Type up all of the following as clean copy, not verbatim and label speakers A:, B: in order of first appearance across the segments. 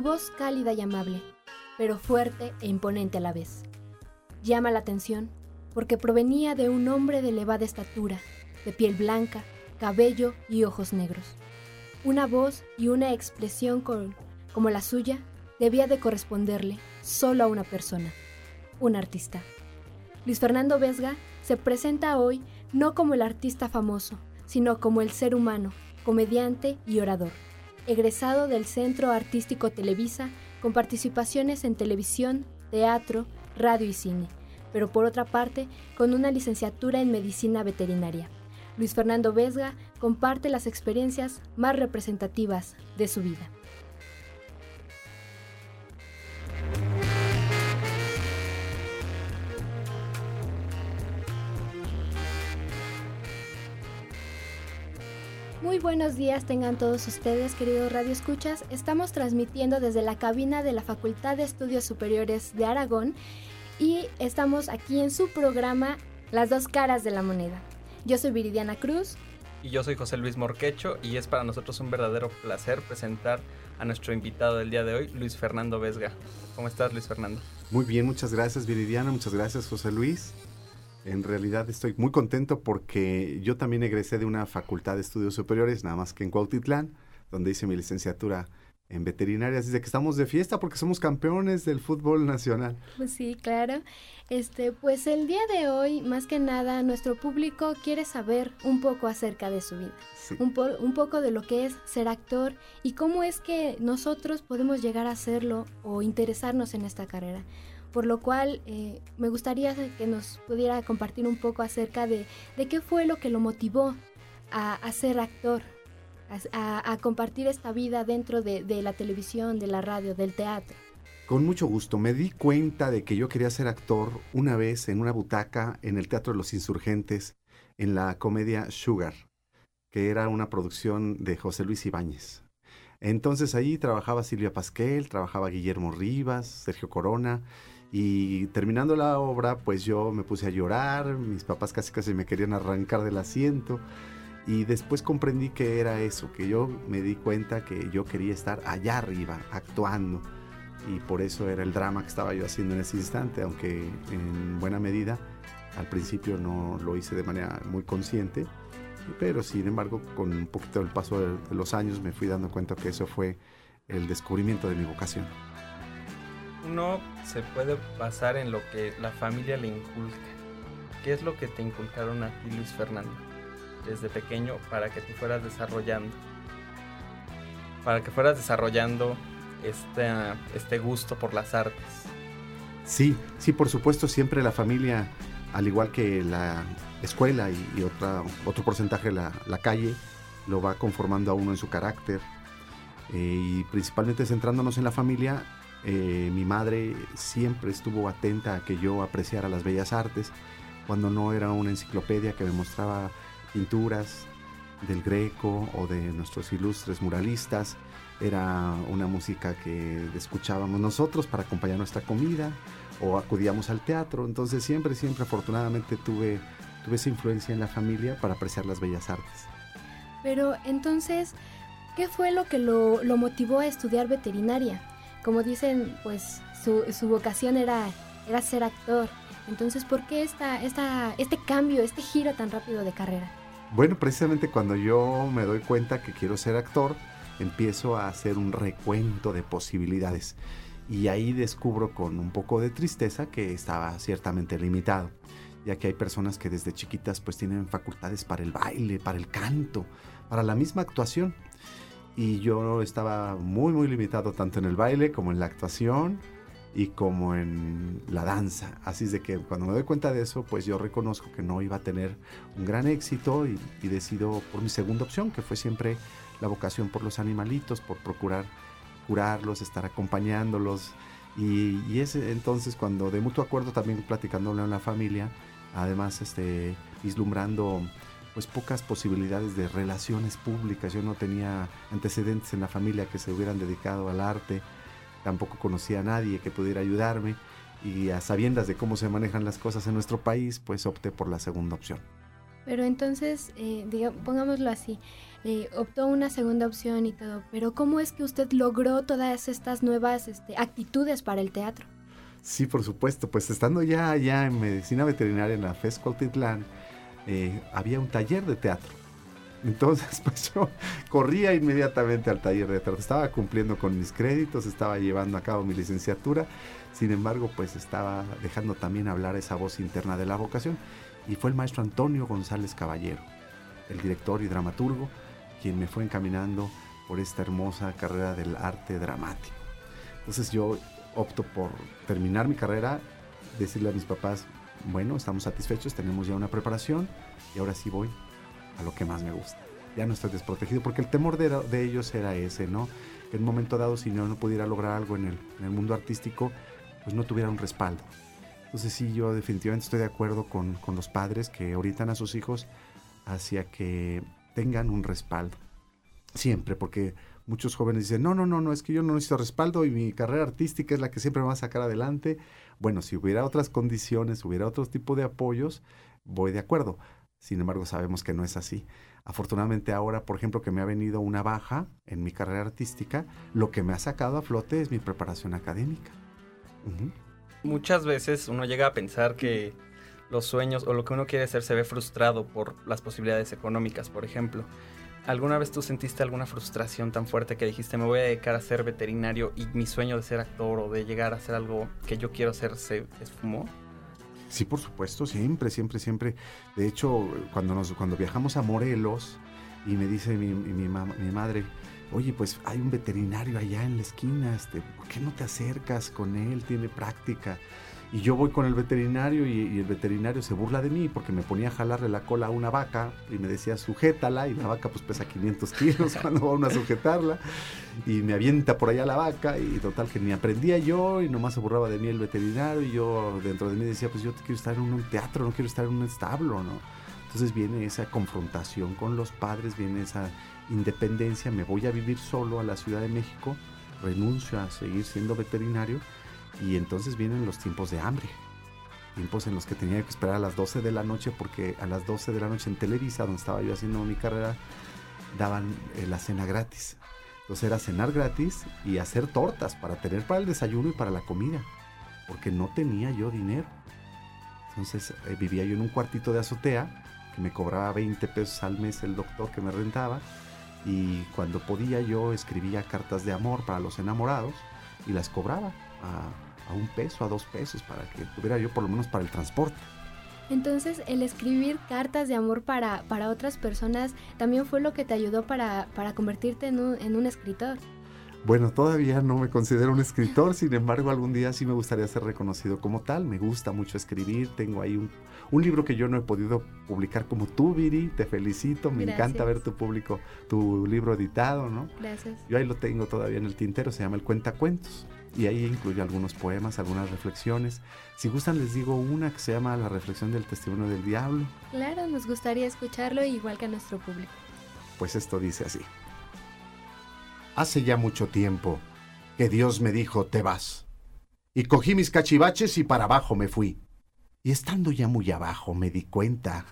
A: voz cálida y amable, pero fuerte e imponente a la vez. Llama la atención porque provenía de un hombre de elevada estatura, de piel blanca, cabello y ojos negros. Una voz y una expresión como la suya debía de corresponderle solo a una persona, un artista. Luis Fernando Vesga se presenta hoy no como el artista famoso, sino como el ser humano, comediante y orador, egresado del Centro Artístico Televisa con participaciones en televisión, teatro, radio y cine, pero por otra parte con una licenciatura en medicina veterinaria. Luis Fernando Vesga comparte las experiencias más representativas de su vida. Muy buenos días tengan todos ustedes, queridos radioescuchas. Estamos transmitiendo desde la cabina de la Facultad de Estudios Superiores de Aragón y estamos aquí en su programa Las dos caras de la moneda. Yo soy Viridiana Cruz.
B: Y yo soy José Luis Morquecho y es para nosotros un verdadero placer presentar a nuestro invitado del día de hoy, Luis Fernando Vesga. ¿Cómo estás, Luis Fernando?
C: Muy bien, muchas gracias Viridiana, muchas gracias José Luis. En realidad estoy muy contento porque yo también egresé de una facultad de estudios superiores, nada más que en Cuautitlán, donde hice mi licenciatura en veterinaria, así de que estamos de fiesta porque somos campeones del fútbol nacional.
A: Pues sí, claro. Pues el día de hoy, más que nada, nuestro público quiere saber un poco acerca de su vida,
C: Sí.
A: un poco de lo que es ser actor y cómo es que nosotros podemos llegar a hacerlo o interesarnos en esta carrera. Por lo cual me gustaría que nos pudiera compartir un poco acerca de qué fue lo que lo motivó a ser actor, a compartir esta vida dentro de la televisión, de la radio, del teatro.
C: Con mucho gusto. Me di cuenta de que yo quería ser actor una vez en una butaca en el Teatro de los Insurgentes, en la comedia Sugar, que era una producción de José Luis Ibáñez. Entonces ahí trabajaba Silvia Pasquel, trabajaba Guillermo Rivas, Sergio Corona, y terminando la obra, pues yo me puse a llorar, mis papás casi me querían arrancar del asiento, y después comprendí que era eso, que yo me di cuenta que yo quería estar allá arriba, actuando, y por eso era el drama que estaba yo haciendo en ese instante, aunque en buena medida al principio no lo hice de manera muy consciente, pero sin embargo con un poquito del paso de los años me fui dando cuenta que eso fue el descubrimiento de mi vocación.
B: Uno se puede basar en lo que la familia le inculca. ¿Qué es lo que te inculcaron a ti, Luis Fernando, desde pequeño para que te fueras desarrollando? Para que fueras desarrollando este gusto por las artes.
C: Sí, por supuesto, siempre la familia, al igual que la escuela y otro porcentaje la calle, lo va conformando a uno en su carácter. Y principalmente centrándonos en la familia, mi madre siempre estuvo atenta a que yo apreciara las bellas artes, cuando no era una enciclopedia que me mostraba pinturas del Greco o de nuestros ilustres muralistas, era una música que escuchábamos nosotros para acompañar nuestra comida o acudíamos al teatro. Entonces siempre afortunadamente tuve esa influencia en la familia para apreciar las bellas artes.
A: Pero entonces, ¿qué fue lo que lo motivó a estudiar veterinaria? Como dicen, pues su vocación era ser actor. Entonces, ¿por qué este cambio, este giro tan rápido de carrera?
C: Bueno, precisamente cuando yo me doy cuenta que quiero ser actor, empiezo a hacer un recuento de posibilidades. Y ahí descubro con un poco de tristeza que estaba ciertamente limitado, ya que hay personas que desde chiquitas pues tienen facultades para el baile, para el canto, para la misma actuación. Y yo estaba muy limitado tanto en el baile como en la actuación y como en la danza. Así es de que cuando me doy cuenta de eso, pues yo reconozco que no iba a tener un gran éxito y decido por mi segunda opción, que fue siempre la vocación por los animalitos, por procurar curarlos, estar acompañándolos. Y es entonces cuando de mutuo acuerdo, también platicándolo en la familia, además vislumbrando pues pocas posibilidades de relaciones públicas. Yo no tenía antecedentes en la familia que se hubieran dedicado al arte, tampoco conocía a nadie que pudiera ayudarme, y a sabiendas de cómo se manejan las cosas en nuestro país, pues opté por la segunda opción.
A: Pero entonces, pongámoslo así, optó una segunda opción y todo, pero ¿cómo es que usted logró todas estas nuevas actitudes para el teatro?
C: Sí, por supuesto, pues estando ya allá en medicina veterinaria en la FES Cuautitlán, había un taller de teatro. Entonces, pues yo corría inmediatamente al taller de teatro. Estaba cumpliendo con mis créditos, estaba llevando a cabo mi licenciatura. Sin embargo, pues estaba dejando también hablar esa voz interna de la vocación. Y fue el maestro Antonio González Caballero, el director y dramaturgo, quien me fue encaminando por esta hermosa carrera del arte dramático. Entonces yo opto por terminar mi carrera, decirle a mis papás, bueno, estamos satisfechos, tenemos ya una preparación y ahora sí voy a lo que más me gusta. Ya no estoy desprotegido, porque el temor de ellos era ese, ¿no? Que en un momento dado, si no pudiera lograr algo en el mundo artístico, pues no tuviera un respaldo. Entonces sí, yo definitivamente estoy de acuerdo con los padres que orientan a sus hijos hacia que tengan un respaldo. Siempre, porque muchos jóvenes dicen, no, es que yo no necesito respaldo y mi carrera artística es la que siempre me va a sacar adelante. Bueno, si hubiera otras condiciones, hubiera otro tipo de apoyos, voy de acuerdo. Sin embargo, sabemos que no es así. Afortunadamente ahora, por ejemplo, que me ha venido una baja en mi carrera artística, lo que me ha sacado a flote es mi preparación académica. Uh-huh.
B: Muchas veces uno llega a pensar que los sueños o lo que uno quiere hacer se ve frustrado por las posibilidades económicas, por ejemplo. ¿Alguna vez tú sentiste alguna frustración tan fuerte que dijiste, me voy a dedicar a ser veterinario y mi sueño de ser actor o de llegar a hacer algo que yo quiero hacer se esfumó?
C: Sí, por supuesto, siempre. De hecho, cuando viajamos a Morelos y me dice mi madre, oye, pues hay un veterinario allá en la esquina, ¿por qué no te acercas con él? Tiene práctica. Y yo voy con el veterinario y el veterinario se burla de mí porque me ponía a jalarle la cola a una vaca y me decía, sujétala, y la vaca pues pesa 500 kilos cuando va uno a sujetarla, y me avienta por allá la vaca, y total que ni aprendía yo y nomás se burlaba de mí el veterinario, y yo dentro de mí decía, pues yo quiero estar en un teatro, no quiero estar en un establo, ¿no? Entonces viene esa confrontación con los padres, viene esa independencia, me voy a vivir solo a la Ciudad de México, renuncio a seguir siendo veterinario. Y entonces vienen los tiempos de hambre, tiempos en los que tenía que esperar a las 12 de la noche, porque a las 12 de la noche en Televisa, donde estaba yo haciendo mi carrera, daban la cena gratis. Entonces era cenar gratis y hacer tortas para tener para el desayuno y para la comida, porque no tenía yo dinero. Entonces vivía yo en un cuartito de azotea, que me cobraba 20 pesos al mes el doctor que me rentaba, y cuando podía yo escribía cartas de amor para los enamorados y las cobraba a $1, a $2, para que tuviera yo por lo menos para el transporte.
A: Entonces, el escribir cartas de amor para otras personas también fue lo que te ayudó para convertirte en un escritor.
C: Bueno, todavía no me considero un escritor, sin embargo, algún día sí me gustaría ser reconocido como tal. Me gusta mucho escribir, tengo ahí un libro que yo no he podido publicar como tú, Viri, te felicito, me
A: Gracias.
C: encanta ver tu libro editado, ¿no?
A: Gracias.
C: Yo ahí lo tengo todavía en el tintero, se llama El Cuentacuentos, y ahí incluye algunos poemas, algunas reflexiones. Si gustan les digo una que se llama La reflexión del testimonio del diablo.
A: Claro, nos gustaría escucharlo igual que a nuestro público.
C: Pues esto dice así. Hace ya mucho tiempo que Dios me dijo, te vas. Y cogí mis cachivaches y para abajo me fui. Y estando ya muy abajo me di cuenta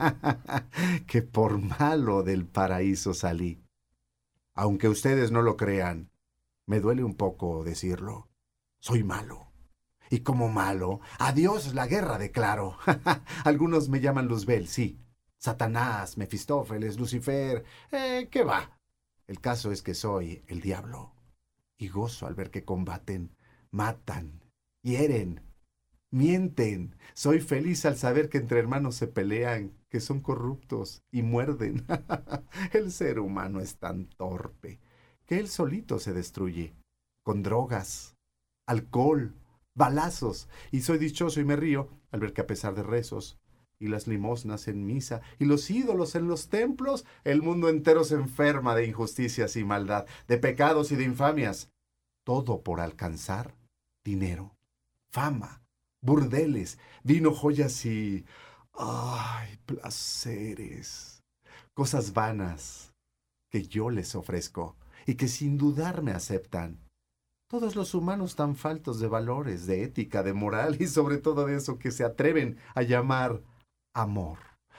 C: que por malo del paraíso salí. Aunque ustedes no lo crean, me duele un poco decirlo. Soy malo. Y como malo, adiós la guerra declaro. Algunos me llaman Luzbel, sí. Satanás, Mefistófeles, Lucifer, ¿qué va? El caso es que soy el diablo. Y gozo al ver que combaten, matan, hieren, mienten. Soy feliz al saber que entre hermanos se pelean, que son corruptos y muerden. El ser humano es tan torpe que él solito se destruye, con drogas, alcohol, balazos. Y soy dichoso y me río al ver que a pesar de rezos y las limosnas en misa y los ídolos en los templos, el mundo entero se enferma de injusticias y maldad, de pecados y de infamias. Todo por alcanzar dinero, fama, burdeles, vino, joyas y... ¡ay, placeres! Cosas vanas que yo les ofrezco y que sin dudar me aceptan. Todos los humanos tan faltos de valores, de ética, de moral y sobre todo de eso que se atreven a llamar amor.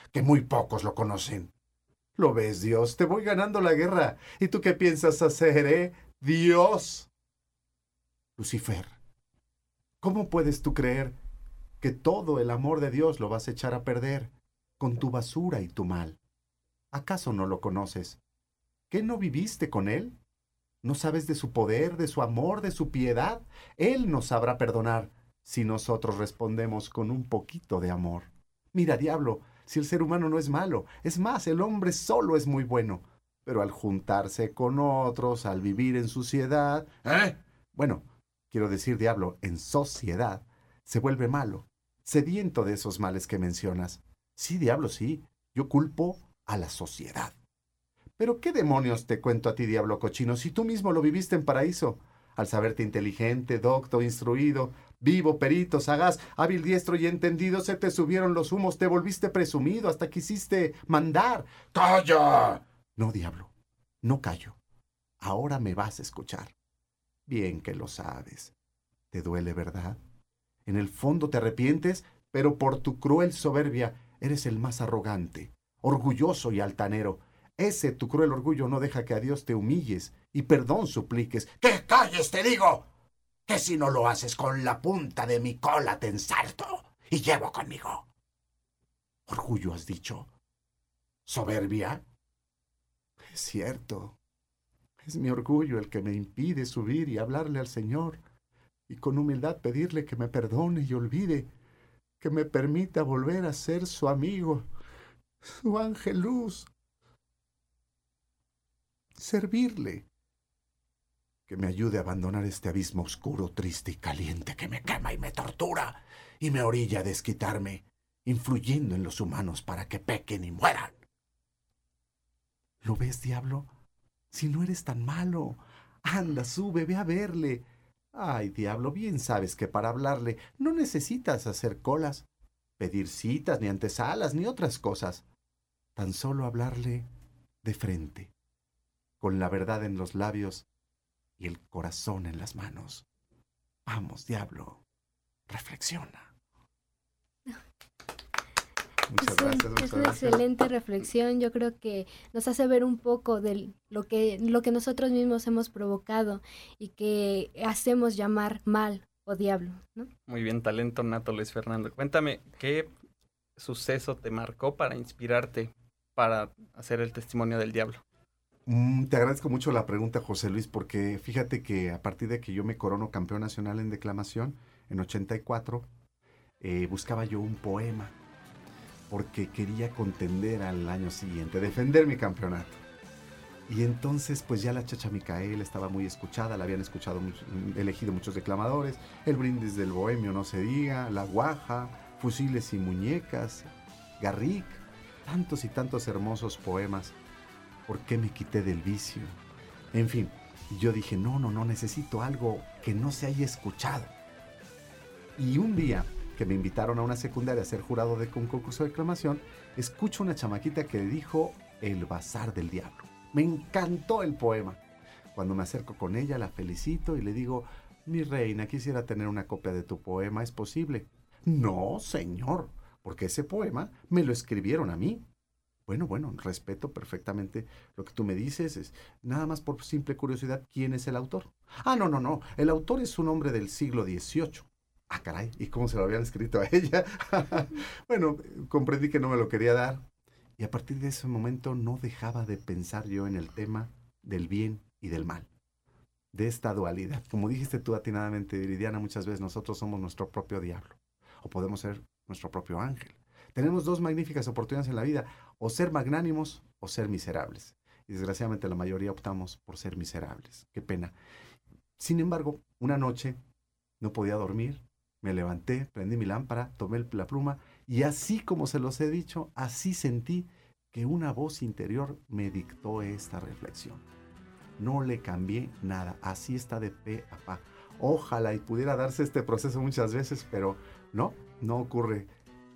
C: que muy pocos lo conocen. ¿Lo ves, Dios? Te voy ganando la guerra. ¿Y tú qué piensas hacer, Dios? Lucifer, ¿cómo puedes tú creer que todo el amor de Dios lo vas a echar a perder con tu basura y tu mal? ¿Acaso no lo conoces? ¿Qué no viviste con Él? ¿No sabes de su poder, de su amor, de su piedad? Él nos sabrá perdonar si nosotros respondemos con un poquito de amor. Mira, diablo, si el ser humano no es malo, es más, el hombre solo es muy bueno, pero al juntarse con otros, al vivir en suciedad, bueno, quiero decir, diablo, en sociedad, se vuelve malo, sediento de esos males que mencionas. Sí, diablo, sí, yo culpo a la sociedad. Pero ¿qué demonios te cuento a ti, diablo cochino, si tú mismo lo viviste en paraíso? Al saberte inteligente, docto, instruido, vivo, perito, sagaz, hábil, diestro y entendido, se te subieron los humos, te volviste presumido, hasta quisiste mandar. ¡Calla! No, diablo, no callo. Ahora me vas a escuchar. Bien que lo sabes. ¿Te duele, verdad? En el fondo te arrepientes, pero por tu cruel soberbia eres el más arrogante, orgulloso y altanero. Ese tu cruel orgullo no deja que a Dios te humilles y perdón supliques. ¡Que calles, te digo! Que si no lo haces con la punta de mi cola te ensarto y llevo conmigo. Orgullo has dicho. ¿Soberbia? Es cierto. Es mi orgullo el que me impide subir y hablarle al Señor y con humildad pedirle que me perdone y olvide, que me permita volver a ser su amigo, su ángel luz. Servirle, que me ayude a abandonar este abismo oscuro, triste y caliente que me quema y me tortura y me orilla a desquitarme, influyendo en los humanos para que pequen y mueran. ¿Lo ves, diablo? Si no eres tan malo, anda, sube, ve a verle. Ay, diablo, bien sabes que para hablarle no necesitas hacer colas, pedir citas, ni antesalas, ni otras cosas. Tan solo hablarle de frente, con la verdad en los labios y el corazón en las manos. Vamos, diablo, reflexiona. Muchas gracias.
A: Es una excelente reflexión. Yo creo que nos hace ver un poco de lo que nosotros mismos hemos provocado y que hacemos llamar mal o diablo, ¿no?
B: Muy bien, talento nato, Luis Fernando. Cuéntame, ¿qué suceso te marcó para inspirarte para hacer el testimonio del diablo?
C: Te agradezco mucho la pregunta, José Luis, porque fíjate que a partir de que yo me corono campeón nacional en declamación en 84, buscaba yo un poema porque quería contender al año siguiente, defender mi campeonato. Y entonces pues ya la Chacha Micaela estaba muy escuchada, la habían escuchado, elegido muchos declamadores, el brindis del bohemio no se diga, la guaja, fusiles y muñecas, Garrick, tantos y tantos hermosos poemas. ¿Por qué me quité del vicio? En fin, yo dije, no, necesito algo que no se haya escuchado. Y un día que me invitaron a una secundaria a ser jurado de un concurso de declamación, escucho una chamaquita que dijo El Bazar del Diablo. Me encantó el poema. Cuando me acerco con ella, la felicito y le digo, mi reina, quisiera tener una copia de tu poema, ¿es posible? No, señor, porque ese poema me lo escribieron a mí. Bueno, respeto perfectamente lo que tú me dices. Es nada más por simple curiosidad, ¿quién es el autor? Ah, no. El autor es un hombre del siglo XVIII. Ah, caray, ¿y cómo se lo habían escrito a ella? Bueno, comprendí que no me lo quería dar. Y a partir de ese momento no dejaba de pensar yo en el tema del bien y del mal. De esta dualidad. Como dijiste tú atinadamente, Viridiana, muchas veces nosotros somos nuestro propio diablo. O podemos ser nuestro propio ángel. Tenemos dos magníficas oportunidades en la vida, o ser magnánimos o ser miserables. Y desgraciadamente la mayoría optamos por ser miserables. Qué pena. Sin embargo, una noche no podía dormir, me levanté, prendí mi lámpara, tomé la pluma y así como se los he dicho, así sentí que una voz interior me dictó esta reflexión. No le cambié nada, así está de pe a pa. Ojalá y pudiera darse este proceso muchas veces, pero no ocurre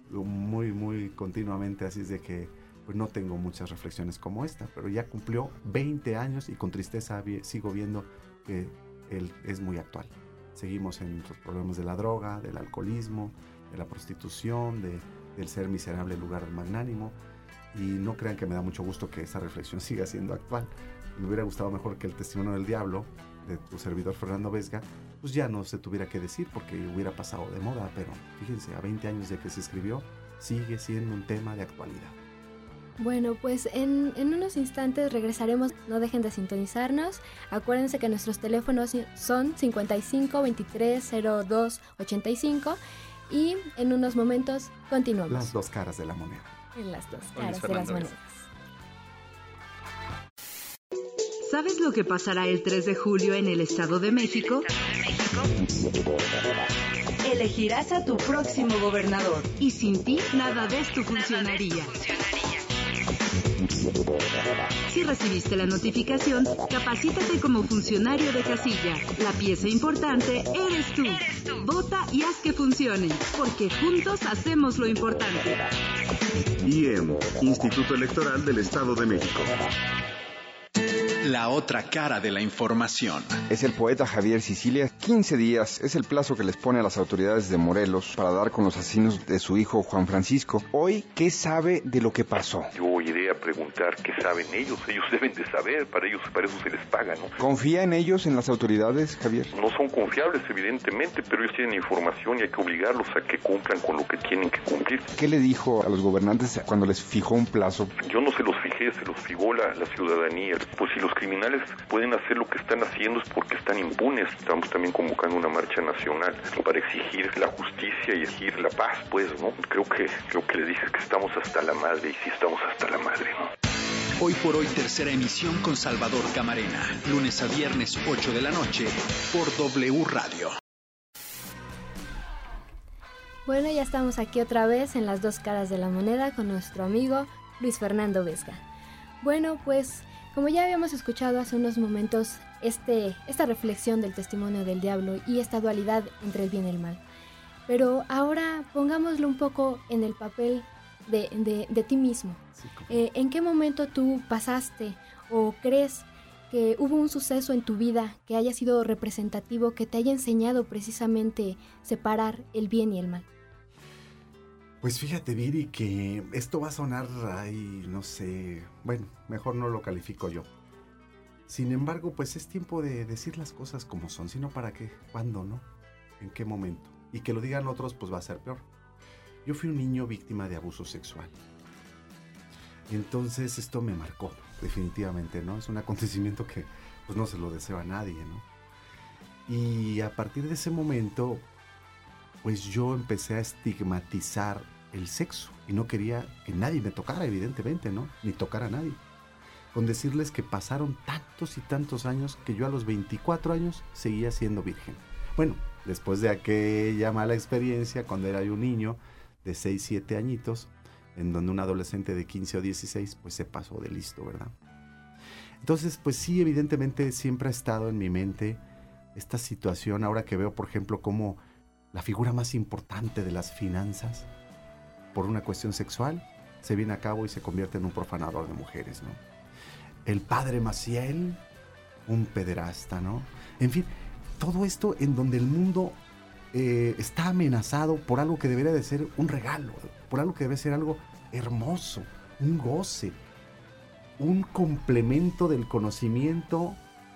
C: muy continuamente, así es de que pues no tengo muchas reflexiones como esta, pero ya cumplió 20 años y con tristeza sigo viendo que él es muy actual. Seguimos en los problemas de la droga, del alcoholismo, la prostitución, del ser miserable en lugar de magnánimo. Y no crean que me da mucho gusto que esa reflexión siga siendo actual. Me hubiera gustado mejor que el testimonio del diablo de tu servidor Fernando Vesga pues ya no se tuviera que decir porque hubiera pasado de moda, pero fíjense, a 20 años de que se escribió sigue siendo un tema de actualidad.
A: Bueno, pues en unos instantes regresaremos, no dejen de sintonizarnos. Acuérdense que nuestros teléfonos son 55 23 02 85 y en unos momentos continuamos.
C: Las dos caras de la moneda.
A: En las dos caras de las monedas.
D: ¿Sabes lo que pasará el 3 de julio en el Estado de México? Elegirás a tu próximo gobernador y sin ti nada de esto funcionaría. Si recibiste la notificación, capacítate como funcionario de casilla. La pieza importante eres tú. Vota y haz que funcione, porque juntos hacemos lo importante.
E: IEM, Instituto Electoral del Estado de México.
F: La otra cara de la información.
G: Es el poeta Javier Sicilia. 15 días es el plazo que les pone a las autoridades de Morelos para dar con los asesinos de su hijo Juan Francisco. Hoy, ¿qué sabe de lo que pasó?
H: Yo iré a preguntar qué saben ellos. Ellos deben de saber, para eso se les paga, ¿no?
G: ¿Confía en ellos, en las autoridades, Javier?
H: No son confiables, evidentemente, pero ellos tienen información y hay que obligarlos a que cumplan con lo que tienen que cumplir.
G: ¿Qué le dijo a los gobernantes cuando les fijó un plazo?
H: Yo no se los fijé, se los fijó la ciudadanía. Pues si los criminales pueden hacer lo que están haciendo es porque están impunes. Estamos también convocando una marcha nacional para exigir la justicia y exigir la paz, pues, ¿no? Creo que les dije que estamos hasta la madre y sí estamos hasta la madre, ¿no?
F: Hoy por hoy, tercera emisión con Salvador Camarena. Lunes a viernes, 8 de la noche, por W Radio.
A: Bueno, ya estamos aquí otra vez en las dos caras de la moneda con nuestro amigo Luis Fernando Vesga. Bueno, pues como ya habíamos escuchado hace unos momentos esta reflexión del testimonio del diablo y esta dualidad entre el bien y el mal. Pero ahora pongámoslo un poco en el papel de ti mismo.
C: Sí,
A: ¿En qué momento tú pasaste o crees que hubo un suceso en tu vida que haya sido representativo, que te haya enseñado precisamente separar el bien y el mal?
C: Pues fíjate, Viri, que esto va a sonar ahí, no sé, bueno, mejor no lo califico yo. Sin embargo, pues es tiempo de decir las cosas como son, sino para qué, cuándo, ¿no? ¿En qué momento? Y que lo digan otros, pues va a ser peor. Yo fui un niño víctima de abuso sexual. Y entonces esto me marcó, definitivamente, ¿no? Es un acontecimiento que pues no se lo deseo a nadie, ¿no? Y a partir de ese momento, pues yo empecé a estigmatizar el sexo y no quería que nadie me tocara, evidentemente, ¿no? Ni tocar a nadie. Con decirles que pasaron tantos y tantos años que yo a los 24 años seguía siendo virgen. Bueno, después de aquella mala experiencia cuando era yo un niño de 6, 7 añitos, en donde un adolescente de 15 o 16 pues se pasó de listo, ¿verdad? Entonces, pues sí, evidentemente siempre ha estado en mi mente esta situación, ahora que veo, por ejemplo, cómo la figura más importante de las finanzas, por una cuestión sexual, se viene a cabo y se convierte en un profanador de mujeres, ¿no? El padre Maciel, un pederasta, ¿no? En fin, todo esto en donde el mundo está amenazado por algo que debería de ser un regalo, por algo que debe ser algo hermoso, un goce, un complemento del conocimiento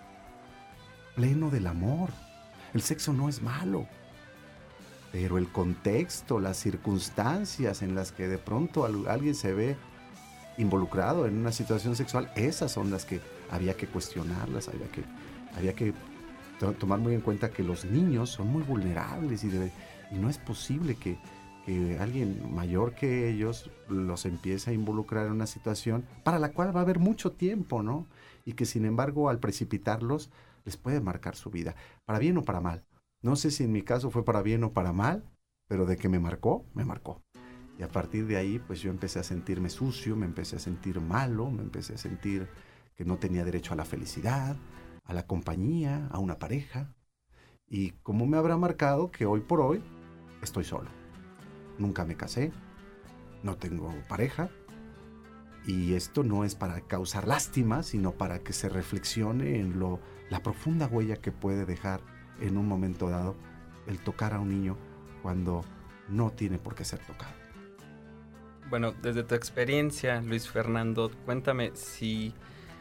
C: pleno del amor. El sexo no es malo, pero el contexto, las circunstancias en las que de pronto alguien se ve involucrado en una situación sexual, esas son las que había que cuestionarlas, había que tomar muy en cuenta que los niños son muy vulnerables y no es posible que alguien mayor que ellos los empiece a involucrar en una situación para la cual va a haber mucho tiempo, ¿no? Y que sin embargo al precipitarlos les puede marcar su vida, para bien o para mal. No sé si en mi caso fue para bien o para mal, pero de que me marcó, me marcó. Y a partir de ahí, pues yo empecé a sentirme sucio, me empecé a sentir malo, me empecé a sentir que no tenía derecho a la felicidad, a la compañía, a una pareja. Y como me habrá marcado que hoy por hoy estoy solo. Nunca me casé, no tengo pareja. Y esto no es para causar lástima, sino para que se reflexione en la profunda huella que puede dejar en un momento dado el tocar a un niño cuando no tiene por qué ser tocado.
B: Bueno, desde tu experiencia, Luis Fernando, cuéntame si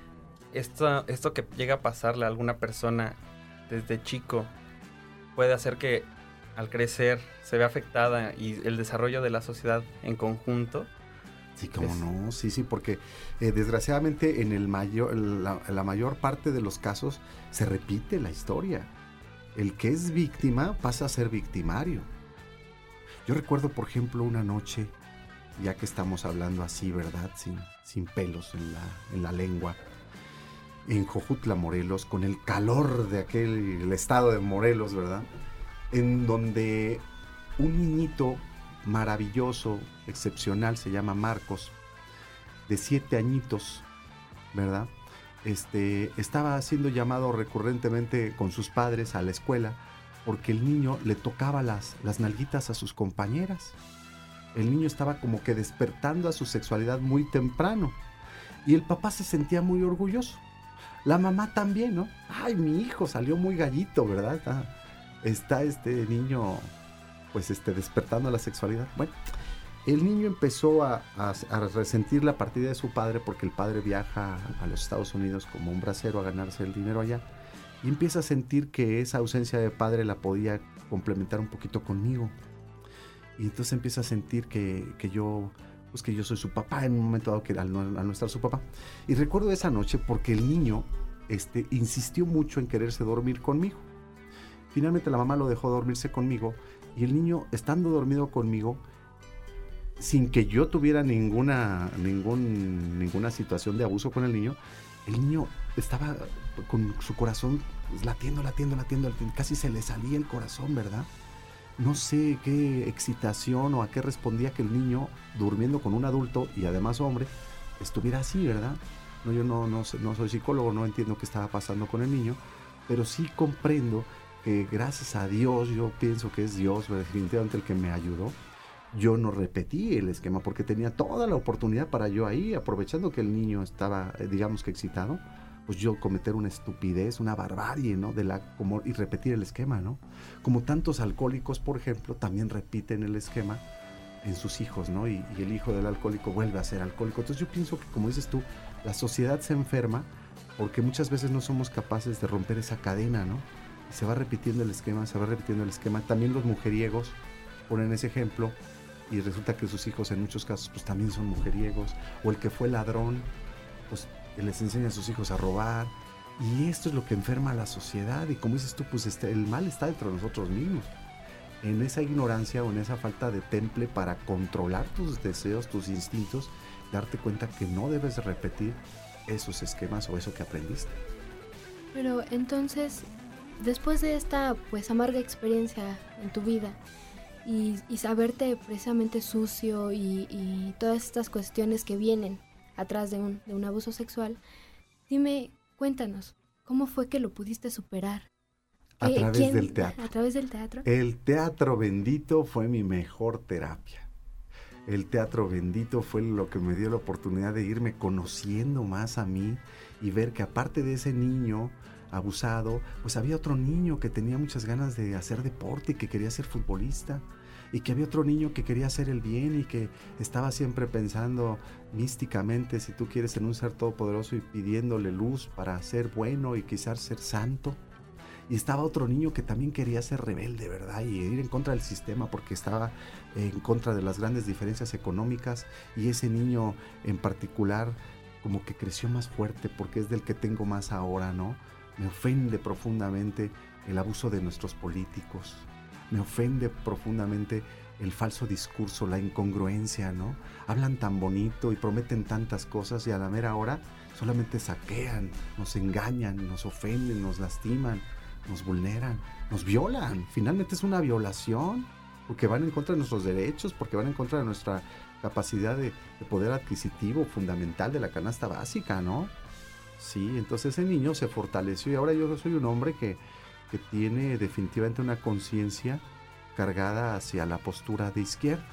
B: esto que llega a pasarle a alguna persona desde chico puede hacer que al crecer se vea afectada y el desarrollo de la sociedad en conjunto.
C: Sí, cómo no, sí, porque desgraciadamente en la mayor parte de los casos se repite la historia. El que es víctima pasa a ser victimario. Yo recuerdo, por ejemplo, una noche, ya que estamos hablando así, ¿verdad? Sin pelos en la lengua, en Jojutla, Morelos, con el calor de el estado de Morelos, ¿verdad? En donde un niñito maravilloso, excepcional, se llama Marcos, de 7 añitos, ¿verdad? Estaba siendo llamado recurrentemente con sus padres a la escuela porque el niño le tocaba las nalguitas a sus compañeras. El niño estaba como que despertando a su sexualidad muy temprano y el papá se sentía muy orgulloso. La mamá también, ¿no? Ay, mi hijo salió muy gallito, ¿verdad? Está este niño pues despertando la sexualidad. Bueno, el niño empezó a resentir la partida de su padre porque el padre viaja a los Estados Unidos como un bracero a ganarse el dinero allá y empieza a sentir que esa ausencia de padre la podía complementar un poquito conmigo. Y entonces empieza a sentir que yo soy su papá en un momento dado, que al no estar su papá. Y recuerdo esa noche porque el niño insistió mucho en quererse dormir conmigo. Finalmente la mamá lo dejó dormirse conmigo y el niño, estando dormido conmigo, sin que yo tuviera ninguna situación de abuso con el niño estaba con su corazón latiendo, casi se le salía el corazón, ¿verdad? No sé qué excitación o a qué respondía que el niño, durmiendo con un adulto y además hombre, estuviera así, ¿verdad? No, yo no soy psicólogo, no entiendo qué estaba pasando con el niño, pero sí comprendo que gracias a Dios, yo pienso que es Dios definitivamente el que me ayudó. Yo no repetí el esquema porque tenía toda la oportunidad para yo ahí, aprovechando que el niño estaba, digamos que excitado, pues yo cometer una estupidez, una barbarie, ¿no? Y repetir el esquema, ¿no? Como tantos alcohólicos, por ejemplo, también repiten el esquema en sus hijos, ¿no? Y el hijo del alcohólico vuelve a ser alcohólico. Entonces yo pienso que, como dices tú, la sociedad se enferma porque muchas veces no somos capaces de romper esa cadena, ¿no? Y se va repitiendo el esquema. También los mujeriegos ponen ese ejemplo y resulta que sus hijos en muchos casos pues también son mujeriegos. O el que fue ladrón, pues les enseña a sus hijos a robar. Y esto es lo que enferma a la sociedad. Y como dices tú, pues el mal está dentro de nosotros mismos. En esa ignorancia o en esa falta de temple para controlar tus deseos, tus instintos, darte cuenta que no debes repetir esos esquemas o eso que aprendiste.
A: Pero entonces, después de esta pues amarga experiencia en tu vida y saberte precisamente sucio y todas estas cuestiones que vienen atrás de un abuso sexual, cuéntanos, ¿cómo fue que lo pudiste superar?
C: A través del teatro.
A: ¿A través del teatro?
C: El teatro bendito fue mi mejor terapia. El teatro bendito fue lo que me dio la oportunidad de irme conociendo más a mí y ver que aparte de ese niño abusado, pues había otro niño que tenía muchas ganas de hacer deporte y que quería ser futbolista, y que había otro niño que quería hacer el bien y que estaba siempre pensando místicamente, si tú quieres, en un ser todopoderoso y pidiéndole luz para ser bueno y quizás ser santo. Y estaba otro niño que también quería ser rebelde, ¿verdad? Y ir en contra del sistema porque estaba en contra de las grandes diferencias económicas. Y ese niño en particular como que creció más fuerte porque es del que tengo más ahora, ¿no? Me ofende profundamente el abuso de nuestros políticos. Me ofende profundamente el falso discurso, la incongruencia, ¿no? Hablan tan bonito y prometen tantas cosas y a la mera hora solamente saquean, nos engañan, nos ofenden, nos lastiman, nos vulneran, nos violan. Finalmente es una violación porque van en contra de nuestros derechos, porque van en contra de nuestra capacidad de poder adquisitivo fundamental de la canasta básica, ¿no? Sí, entonces ese niño se fortaleció y ahora yo soy un hombre que tiene definitivamente una conciencia cargada hacia la postura de izquierda.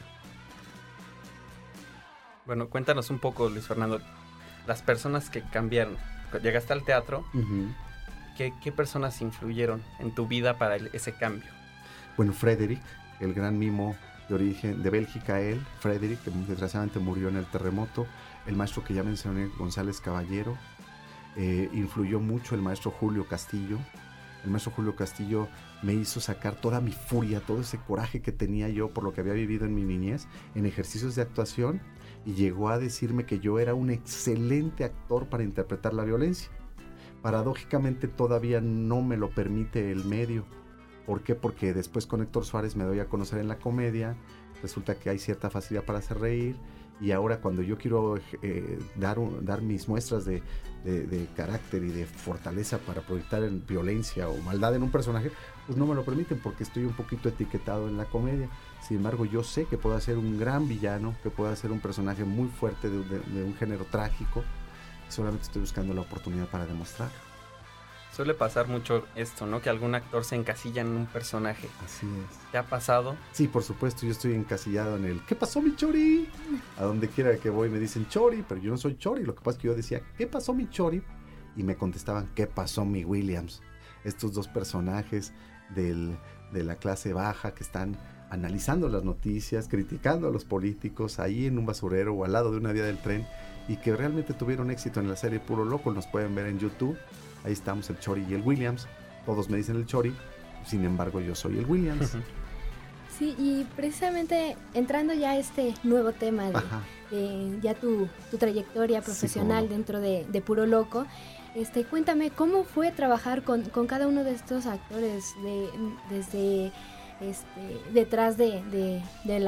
B: Bueno, cuéntanos un poco, Luis Fernando, las personas que cambiaron. Llegaste al teatro, ¿qué personas influyeron en tu vida para ese cambio?
C: Bueno, Frederick, el gran mimo de origen de Bélgica, él, Frederick, que desgraciadamente murió en el terremoto, el maestro que ya mencioné, González Caballero, influyó mucho el maestro Julio Castillo. El maestro Julio Castillo me hizo sacar toda mi furia, todo ese coraje que tenía yo por lo que había vivido en mi niñez, en ejercicios de actuación, y llegó a decirme que yo era un excelente actor para interpretar la violencia. Paradójicamente todavía no me lo permite el medio. ¿Por qué? Porque después con Héctor Suárez me doy a conocer en la comedia, resulta que hay cierta facilidad para hacer reír, y ahora cuando yo quiero dar mis muestras de carácter y de fortaleza para proyectar en violencia o maldad en un personaje, pues no me lo permiten porque estoy un poquito etiquetado en la comedia. Sin embargo, yo sé que puedo hacer un gran villano, que puedo hacer un personaje muy fuerte de un género trágico, y solamente estoy buscando la oportunidad para demostrarlo.
B: Suele pasar mucho esto, ¿no? Que algún actor se encasilla en un personaje.
C: Así es.
B: ¿Te ha pasado?
C: Sí, por supuesto, yo estoy encasillado en el ¿qué pasó, mi Chori? A donde quiera que voy me dicen Chori, pero yo no soy Chori. Lo que pasa es que yo decía ¿qué pasó, mi Chori? Y me contestaban ¿qué pasó, mi Williams? Estos dos personajes de la clase baja que están analizando las noticias, criticando a los políticos ahí en un basurero o al lado de una vía del tren, y que realmente tuvieron éxito en la serie Puro Loco. Nos pueden ver en YouTube. Ahí estamos el Chori y el Williams. Todos me dicen el Chori, sin embargo yo soy el Williams.
A: Sí, y precisamente entrando ya a este nuevo tema de ya tu trayectoria profesional, sí, dentro de Puro Loco, cuéntame cómo fue trabajar con cada uno de estos actores desde detrás de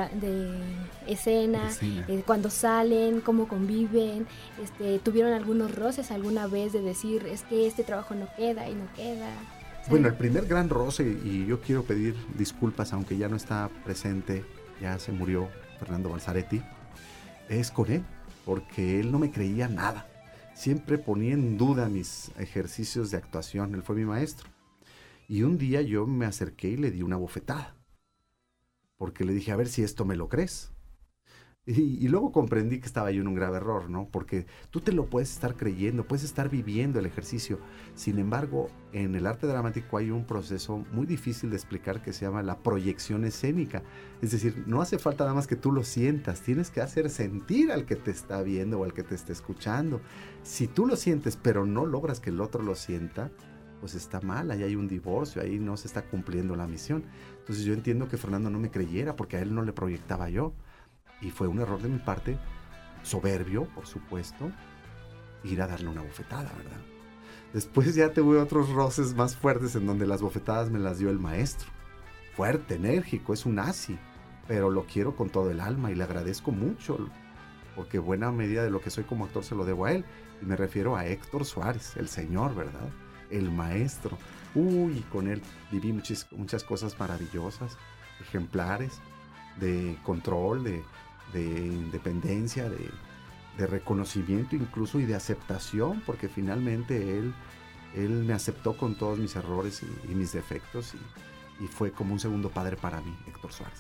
A: escena, cuando salen, cómo conviven, tuvieron algunos roces alguna vez de decir es que este trabajo no queda y no queda. ¿Sí?
C: Bueno, el primer gran roce, y yo quiero pedir disculpas aunque ya no está presente, ya se murió Fernando Balzaretti, es con él, porque él no me creía nada, siempre ponía en duda mis ejercicios de actuación. Él fue mi maestro. Y un día yo me acerqué y le di una bofetada, porque le dije, a ver si esto me lo crees. Y luego comprendí que estaba yo en un grave error, ¿no? Porque tú te lo puedes estar creyendo, puedes estar viviendo el ejercicio. Sin embargo, en el arte dramático hay un proceso muy difícil de explicar que se llama la proyección escénica. Es decir, no hace falta nada más que tú lo sientas, tienes que hacer sentir al que te está viendo o al que te está escuchando. Si tú lo sientes, pero no logras que el otro lo sienta, pues está mal, ahí hay un divorcio, ahí no se está cumpliendo la misión. Entonces yo entiendo que Fernando no me creyera porque a él no le proyectaba yo. Y fue un error de mi parte, soberbio, por supuesto, ir a darle una bofetada, ¿verdad? Después ya tuve otros roces más fuertes en donde las bofetadas me las dio el maestro. Fuerte, enérgico, es un asi, pero lo quiero con todo el alma y le agradezco mucho, porque buena medida de lo que soy como actor se lo debo a él. Y me refiero a Héctor Suárez, el señor, ¿verdad? El maestro. Uy, con él viví muchas cosas maravillosas, ejemplares, de control, de independencia, de reconocimiento incluso y de aceptación, porque finalmente él me aceptó con todos mis errores y mis defectos y fue como un segundo padre para mí, Héctor Suárez.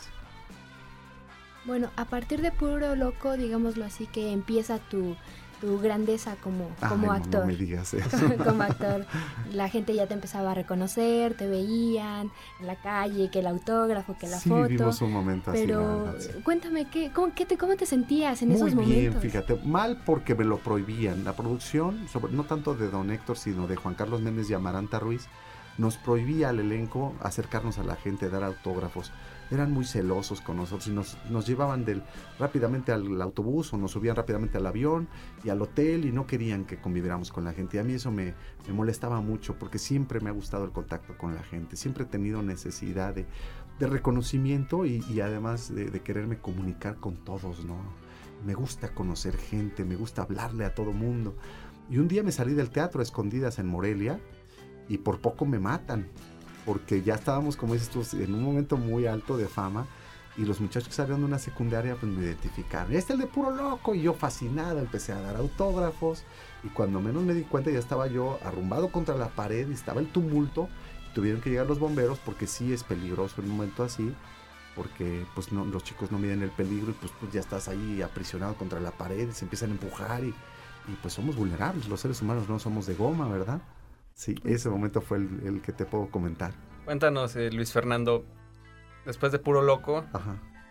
A: Bueno, a partir de Puro Loco, digámoslo así, que empieza tu grandeza como actor.
C: No me digas eso.
A: Como actor. La gente ya te empezaba a reconocer, te veían en la calle, que el autógrafo, que la foto. Sí, vivimos
C: un momento así.
A: Pero cuéntame, ¿cómo te sentías en esos momentos?
C: Muy bien, fíjate. Mal porque me lo prohibían. La producción, no tanto de don Héctor, sino de Juan Carlos Méndez y Amaranta Ruiz, nos prohibía al elenco acercarnos a la gente, dar autógrafos. Eran muy celosos con nosotros y nos llevaban rápidamente al autobús o nos subían rápidamente al avión y al hotel y no querían que conviviéramos con la gente. Y a mí eso me molestaba mucho porque siempre me ha gustado el contacto con la gente. Siempre he tenido necesidad de reconocimiento y además de quererme comunicar con todos, ¿no? Me gusta conocer gente, me gusta hablarle a todo mundo. Y un día me salí del teatro a escondidas en Morelia y por poco me matan. Porque ya estábamos, como dices tú, en un momento muy alto de fama y los muchachos que salieron de una secundaria pues me identificaron. Es el de Puro Loco, y yo fascinado empecé a dar autógrafos y cuando menos me di cuenta ya estaba yo arrumbado contra la pared y estaba el tumulto. Tuvieron que llegar los bomberos porque sí es peligroso en un momento así, porque pues no, los chicos no miden el peligro y pues tú ya estás ahí aprisionado contra la pared y se empiezan a empujar y pues somos vulnerables, los seres humanos no somos de goma, ¿verdad? Sí, ese momento fue el que te puedo comentar.
B: Cuéntanos, Luis Fernando, después de Puro Loco,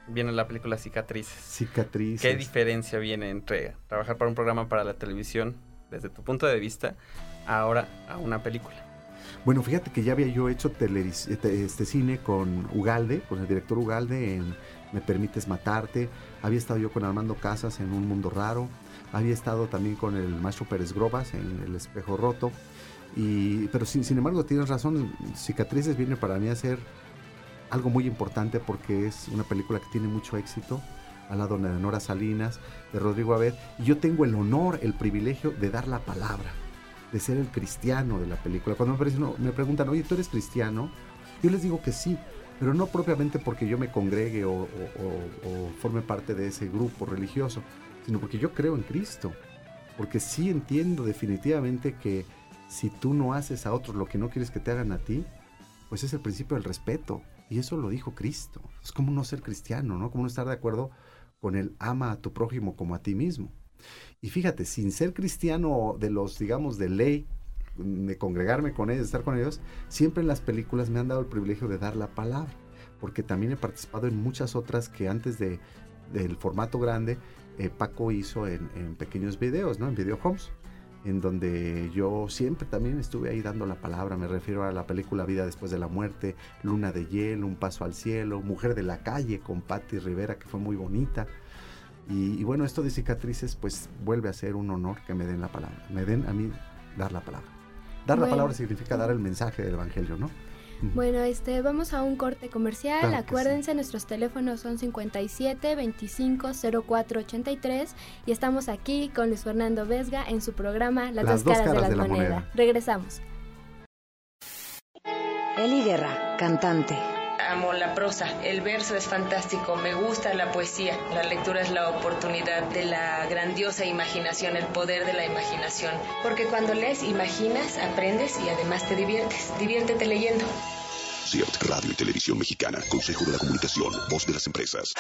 B: viene la película Cicatrices.
C: Cicatrices.
B: ¿Qué diferencia viene entre trabajar para un programa para la televisión, desde tu punto de vista, ahora a una película?
C: Bueno, fíjate que ya había yo hecho cine con Ugalde, con el director Ugalde en Me Permites Matarte. Había estado yo con Armando Casas en Un Mundo Raro. Había estado también con el maestro Pérez Grobas en El Espejo Roto. Pero sin embargo, tienes razón, Cicatrices viene para mí a ser algo muy importante porque es una película que tiene mucho éxito, al lado de Nora Salinas, de Rodrigo Abed. Y yo tengo el honor, el privilegio de dar la palabra, de ser el cristiano de la película. Cuando me preguntan, oye, ¿tú eres cristiano? Yo les digo que sí, pero no propiamente porque yo me congregue o forme parte de ese grupo religioso, sino porque yo creo en Cristo. Porque sí entiendo definitivamente que si tú no haces a otros lo que no quieres que te hagan a ti, pues es el principio del respeto. Y eso lo dijo Cristo. Es como no ser cristiano, ¿no? Como no estar de acuerdo con el ama a tu prójimo como a ti mismo. Y fíjate, sin ser cristiano de los, digamos, de ley, de congregarme con ellos, de estar con ellos, siempre en las películas me han dado el privilegio de dar la palabra, porque también he participado en muchas otras que antes del formato grande, Paco hizo en pequeños videos, ¿no? En video homes, en donde yo siempre también estuve ahí dando la palabra. Me refiero a la película Vida Después de la Muerte, Luna de Hielo, Un Paso al Cielo, Mujer de la Calle con Patti Rivera, que fue muy bonita. Y bueno, esto de Cicatrices, pues vuelve a ser un honor que me den la palabra, me den a mí dar la palabra. Dar la palabra significa dar el mensaje del evangelio, ¿no?
A: Bueno, vamos a un corte comercial.
C: Claro,
A: acuérdense, nuestros teléfonos son 57 25 04 83 y estamos aquí con Luis Fernando Vesga en su programa Las dos caras de la moneda. Regresamos.
I: Eli Guerra, cantante.
J: Amo la prosa, el verso es fantástico, me gusta la poesía. La lectura es la oportunidad de la grandiosa imaginación, el poder de la imaginación. Porque cuando lees, imaginas, aprendes y además te diviertes. Diviértete leyendo.
K: CIRT, Radio y Televisión Mexicana, Consejo de la Comunicación, Voz de las Empresas.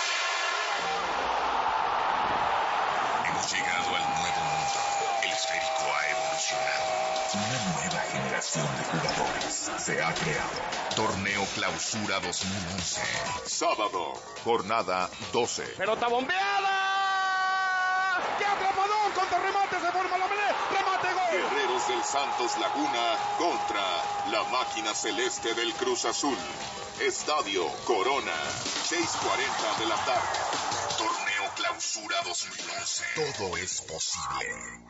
L: Hemos llegado al nuevo mundo. El esférico ha evolucionado. Una nueva generación de jugadores se ha creado. Torneo Clausura 2011. Sábado, jornada 12.
M: ¡Pelota bombeada! ¡Qué atrapadón! ¡Contra remate! ¡Se forma la pelea! ¡Remate, gol!
L: Guerreros del Santos Laguna contra la máquina celeste del Cruz Azul. Estadio Corona, 6:40 de la tarde. Torneo Clausura 2011. Todo es posible.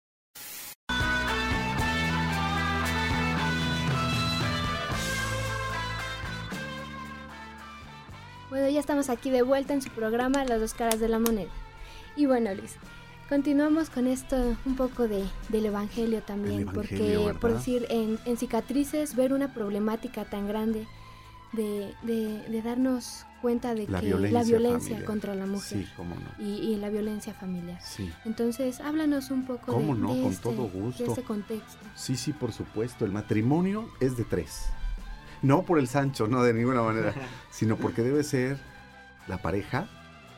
A: Bueno, ya estamos aquí de vuelta en su programa Las dos caras de la moneda. Y bueno, Luis, continuamos con esto un poco del evangelio también, porque ¿verdad? Por decir, en Cicatrices, ver una problemática tan grande de darnos cuenta de la violencia contra la mujer,
C: sí, cómo no.
A: y la violencia familiar.
C: Sí.
A: Entonces, háblanos un poco
C: ¿cómo no? Con todo gusto.
A: De ese contexto.
C: Sí, por supuesto. El matrimonio es de 3. No por el Sancho, no de ninguna manera, sino porque debe ser la pareja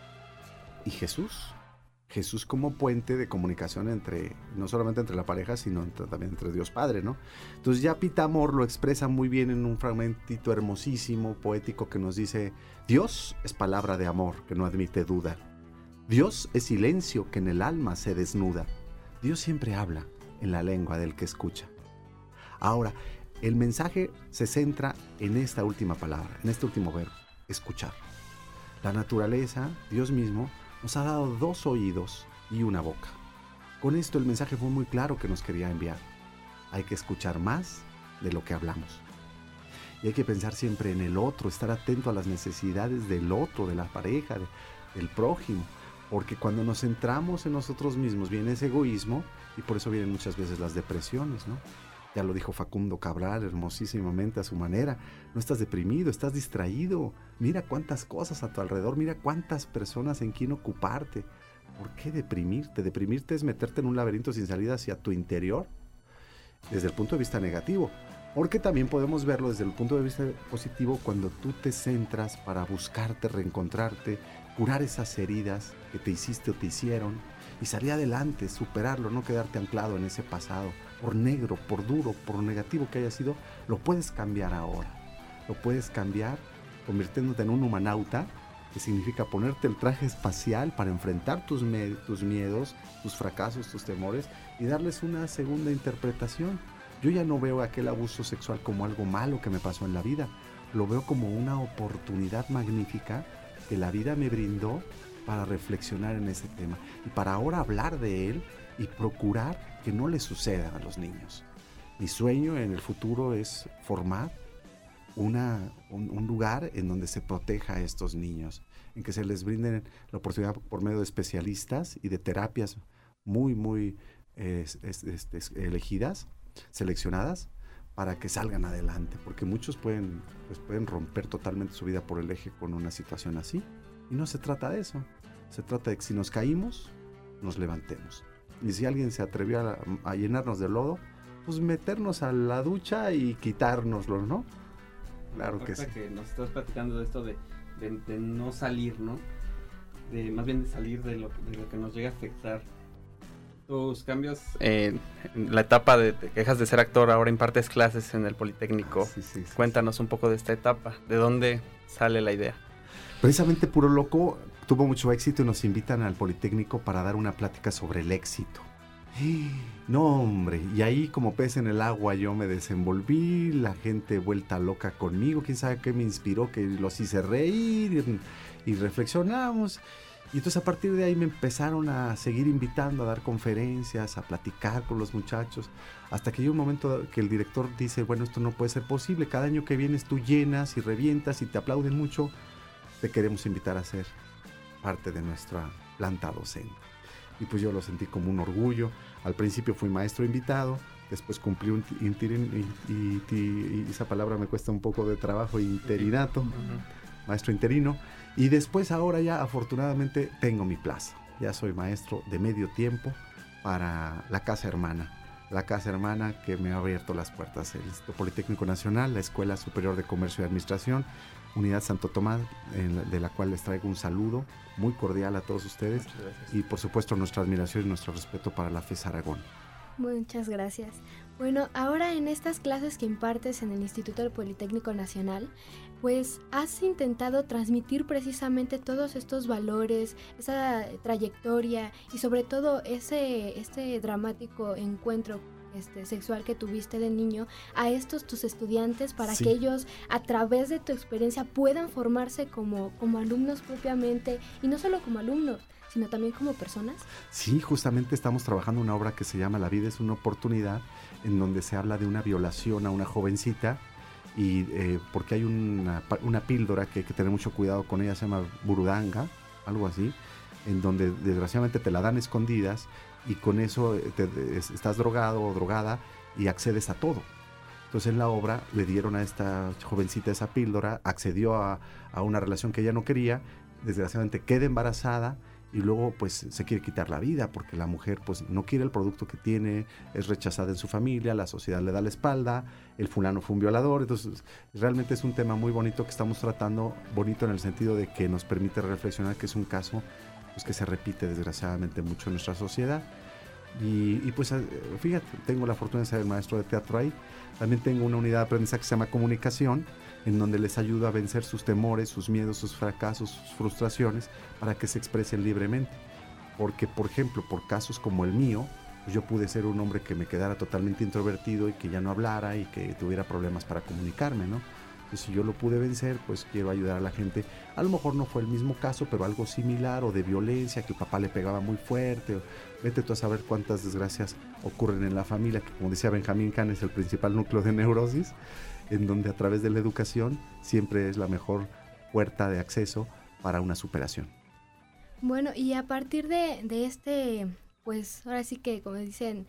C: y Jesús. Jesús como puente de comunicación no solamente entre la pareja, sino también entre Dios Padre, ¿no? Entonces ya Pitamor lo expresa muy bien en un fragmentito hermosísimo, poético, que nos dice: Dios es palabra de amor que no admite duda. Dios es silencio que en el alma se desnuda. Dios siempre habla en la lengua del que escucha. Ahora, el mensaje se centra en esta última palabra, en este último verbo, escuchar. La naturaleza, Dios mismo, nos ha dado 2 oídos y una boca. Con esto el mensaje fue muy claro que nos quería enviar. Hay que escuchar más de lo que hablamos. Y hay que pensar siempre en el otro, estar atento a las necesidades del otro, de la pareja, del prójimo. Porque cuando nos centramos en nosotros mismos viene ese egoísmo y por eso vienen muchas veces las depresiones, ¿no? Ya lo dijo Facundo Cabral hermosísimamente a su manera. No estás deprimido, estás distraído. Mira cuántas cosas a tu alrededor, mira cuántas personas en quien ocuparte. ¿Por qué deprimirte? Deprimirte es meterte en un laberinto sin salida hacia tu interior, desde el punto de vista negativo. Porque también podemos verlo desde el punto de vista positivo cuando tú te centras para buscarte, reencontrarte, curar esas heridas que te hiciste o te hicieron y salir adelante, superarlo, no quedarte anclado en ese pasado. Por negro, por duro, por negativo que haya sido, lo puedes cambiar ahora. Lo puedes cambiar convirtiéndote en un humanauta que significa ponerte el traje espacial para enfrentar tus miedos, tus fracasos, tus temores y darles una segunda interpretación. Yo ya no veo aquel abuso sexual como algo malo que me pasó en la vida, lo veo como una oportunidad magnífica que la vida me brindó para reflexionar en ese tema y para ahora hablar de él y procurar que no le suceda a los niños. Mi sueño en el futuro es formar un lugar en donde se proteja a estos niños, en que se les brinde la oportunidad por medio de especialistas y de terapias muy elegidas, seleccionadas, para que salgan adelante, porque muchos pueden romper totalmente su vida por el eje con una situación así, y no se trata de eso, se trata de que si nos caímos, nos levantemos, y si alguien se atrevió a llenarnos de lodo, pues meternos a la ducha y quitárnoslo, ¿no? Claro que sí.
B: Que nos estás platicando de esto de no salir, ¿no? Más bien de salir de lo que nos llega a afectar. Tus cambios en la etapa de que dejas de ser actor, ahora impartes clases en el Politécnico. Sí. Cuéntanos un poco de esta etapa, ¿de dónde sale la idea?
C: Precisamente Puro Loco tuvo mucho éxito y nos invitan al Politécnico para dar una plática sobre el éxito. No, hombre, y ahí como pez en el agua yo me desenvolví, la gente vuelta loca conmigo, quién sabe qué me inspiró, que los hice reír y reflexionamos. Y entonces a partir de ahí me empezaron a seguir invitando a dar conferencias, a platicar con los muchachos, hasta que llegó un momento que el director dice, bueno, esto no puede ser posible, cada año que vienes tú llenas y revientas y te aplauden mucho, te queremos invitar a ser parte de nuestra planta docente. Y pues yo lo sentí como un orgullo. Al principio fui maestro invitado, después cumplí un y esa palabra me cuesta un poco de trabajo, interinato, maestro interino, y después ahora ya afortunadamente tengo mi plaza. Ya soy maestro de medio tiempo para la Casa Hermana que me ha abierto las puertas, el Instituto Politécnico Nacional, la Escuela Superior de Comercio y Administración, Unidad Santo Tomás, de la cual les traigo un saludo muy cordial a todos ustedes y por supuesto nuestra admiración y nuestro respeto para la FES Aragón.
A: Muchas gracias. Bueno, ahora en estas clases que impartes en el Instituto del Politécnico Nacional, pues has intentado transmitir precisamente todos estos valores, esa trayectoria y sobre todo este dramático encuentro sexual que tuviste de niño a tus estudiantes para que ellos a través de tu experiencia puedan formarse como alumnos propiamente y no solo como alumnos, sino también como personas.
C: Sí, justamente estamos trabajando una obra que se llama La vida es una oportunidad, en donde se habla de una violación a una jovencita y porque hay una píldora que hay que tener mucho cuidado con ella, se llama burundanga, algo así, en donde desgraciadamente te la dan escondidas y con eso estás drogado o drogada y accedes a todo. Entonces en la obra le dieron a esta jovencita esa píldora, accedió a una relación que ella no quería, desgraciadamente queda embarazada y luego pues se quiere quitar la vida porque la mujer pues no quiere el producto que tiene, es rechazada en su familia, la sociedad le da la espalda, el fulano fue un violador. Entonces realmente es un tema muy bonito que estamos tratando, bonito en el sentido de que nos permite reflexionar que es un caso pues que se repite desgraciadamente mucho en nuestra sociedad. Y pues fíjate, tengo la fortuna de ser el maestro de teatro ahí. También tengo una unidad de aprendizaje que se llama comunicación, en donde les ayudo a vencer sus temores, sus miedos, sus fracasos, sus frustraciones, para que se expresen libremente. Porque, por ejemplo, por casos como el mío, pues yo pude ser un hombre que me quedara totalmente introvertido y que ya no hablara y que tuviera problemas para comunicarme, ¿no? Entonces, si yo lo pude vencer, pues quiero ayudar a la gente. A lo mejor no fue el mismo caso, pero algo similar, o de violencia, que el papá le pegaba muy fuerte. O, vete tú a saber cuántas desgracias ocurren en la familia, que como decía Benjamín Kahn, es el principal núcleo de neurosis, en donde a través de la educación siempre es la mejor puerta de acceso para una superación.
A: Bueno, y a partir de pues ahora sí que, como dicen,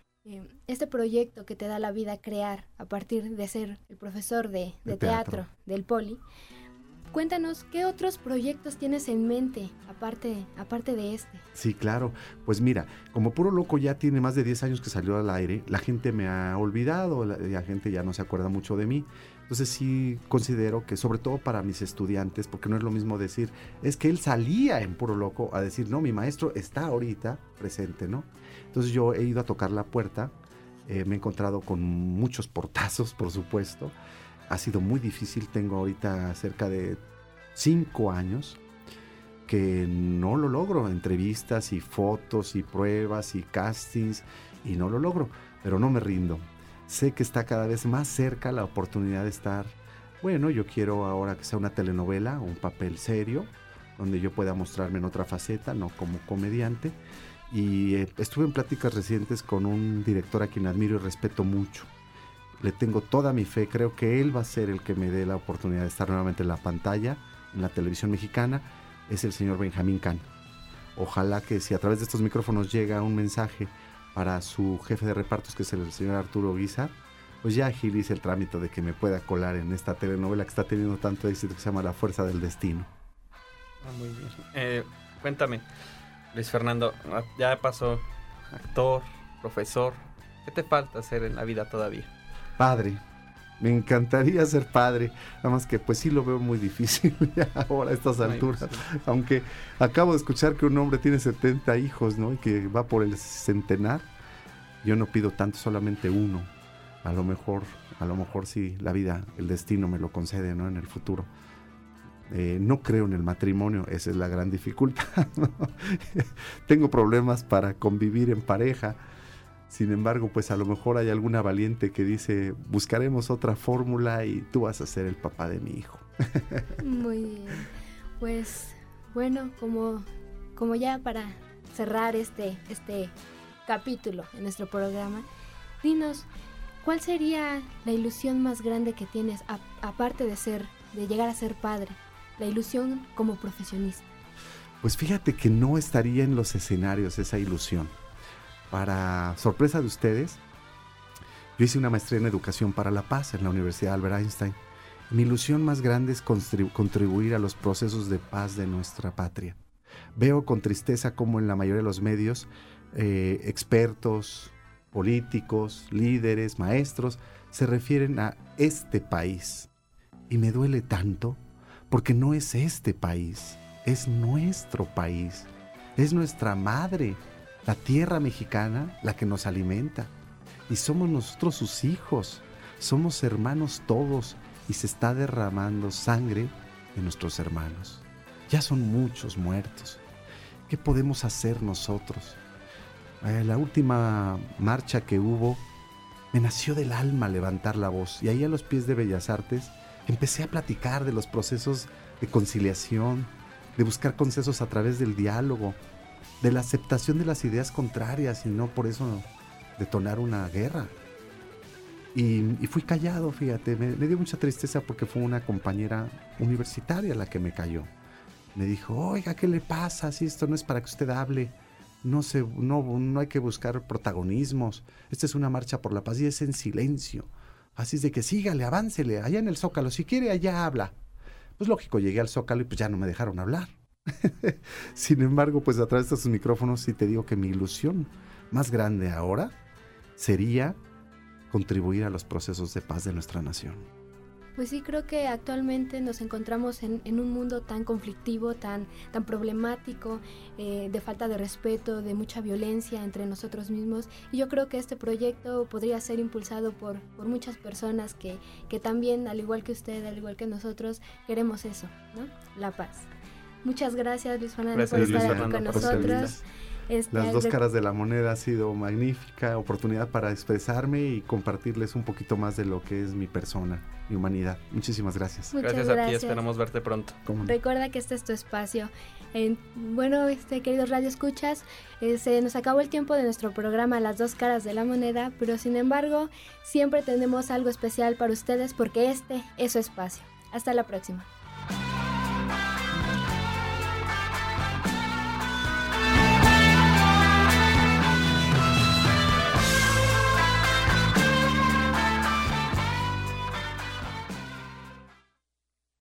A: este proyecto que te da la vida crear a partir de ser el profesor de teatro del Poli, cuéntanos, ¿qué otros proyectos tienes en mente aparte de este?
C: Sí, claro. Pues mira, como Puro Loco ya tiene más de 10 años que salió al aire, la gente me ha olvidado, la gente ya no se acuerda mucho de mí. Entonces sí considero que, sobre todo para mis estudiantes, porque no es lo mismo decir, es que él salía en Puro Loco, a decir, no, mi maestro está ahorita presente, ¿no? Entonces yo he ido a tocar la puerta, me he encontrado con muchos portazos, por supuesto. Ha sido muy difícil, tengo ahorita cerca de 5 años que no lo logro, entrevistas y fotos y pruebas y castings, y no lo logro, pero no me rindo. Sé que está cada vez más cerca la oportunidad de estar, bueno, yo quiero ahora que sea una telenovela, un papel serio, donde yo pueda mostrarme en otra faceta, no como comediante. Y estuve en pláticas recientes con un director a quien admiro y respeto mucho. Le tengo toda mi fe, creo que él va a ser el que me dé la oportunidad de estar nuevamente en la pantalla, en la televisión mexicana. Es el señor Benjamín Cano. Ojalá que si a través de estos micrófonos llega un mensaje para su jefe de repartos, que es el señor Arturo Guizar, pues ya agilice el trámite de que me pueda colar en esta telenovela que está teniendo tanto éxito, que se llama La Fuerza del Destino.
B: Muy bien. Cuéntame, Luis Fernando, ya pasó actor, profesor. ¿Qué te falta hacer en la vida todavía?
C: Padre. Me encantaría ser padre, nada más que pues sí lo veo muy difícil ya ahora a estas alturas, aunque acabo de escuchar que un hombre tiene 70 hijos, ¿no? Y que va por el centenar. Yo no pido tanto, solamente uno. A lo mejor sí, la vida, el destino me lo concede, ¿no? En el futuro. No creo en el matrimonio, esa es la gran dificultad, ¿no? Tengo problemas para convivir en pareja. Sin embargo, pues a lo mejor hay alguna valiente que dice, buscaremos otra fórmula y tú vas a ser el papá de mi hijo.
A: Muy bien. Pues bueno, como ya para cerrar este capítulo en nuestro programa, dinos, ¿cuál sería la ilusión más grande que tienes, aparte de llegar a ser padre, la ilusión como profesionista?
C: Pues fíjate que no estaría en los escenarios esa ilusión. Para sorpresa de ustedes, yo hice una maestría en Educación para la Paz en la Universidad Albert Einstein. Mi ilusión más grande es contribuir a los procesos de paz de nuestra patria. Veo con tristeza cómo en la mayoría de los medios, expertos, políticos, líderes, maestros, se refieren a este país. Y me duele tanto, porque no es este país, es nuestro país, es nuestra madre, la tierra mexicana, la que nos alimenta. Y somos nosotros sus hijos, somos hermanos todos, y se está derramando sangre de nuestros hermanos. Ya son muchos muertos. ¿Qué podemos hacer nosotros? La última marcha que hubo, me nació del alma levantar la voz, y ahí a los pies de Bellas Artes empecé a platicar de los procesos de conciliación, de buscar consensos a través del diálogo, de la aceptación de las ideas contrarias y no por eso detonar una guerra. Y fui callado, fíjate, me dio mucha tristeza porque fue una compañera universitaria la que me cayó. Me dijo, oiga, ¿qué le pasa? Si esto no es para que usted hable, no hay que buscar protagonismos, esta es una marcha por la paz y es en silencio. Así es de que sígale, aváncele, allá en el Zócalo, si quiere allá habla. Pues lógico, llegué al Zócalo y pues ya no me dejaron hablar. Sin embargo, pues a través de estos micrófonos sí te digo que mi ilusión más grande ahora sería contribuir a los procesos de paz de nuestra nación.
A: Pues sí, creo que actualmente nos encontramos en un mundo tan conflictivo, tan problemático, de falta de respeto, de mucha violencia entre nosotros mismos. Y yo creo que este proyecto podría ser impulsado por muchas personas que también, al igual que usted, al igual que nosotros, queremos eso, ¿no? La paz. Muchas gracias, Luis Fernando, por estar aquí con nosotros.
C: Las dos caras de la moneda ha sido magnífica oportunidad para expresarme y compartirles un poquito más de lo que es mi persona, mi humanidad. Muchísimas gracias.
B: Gracias a ti, esperamos verte pronto.
A: Recuerda que este es tu espacio. Bueno, queridos radioescuchas, se nos acabó el tiempo de nuestro programa Las Dos Caras de la Moneda, pero sin embargo, siempre tenemos algo especial para ustedes porque este es su espacio. Hasta la próxima.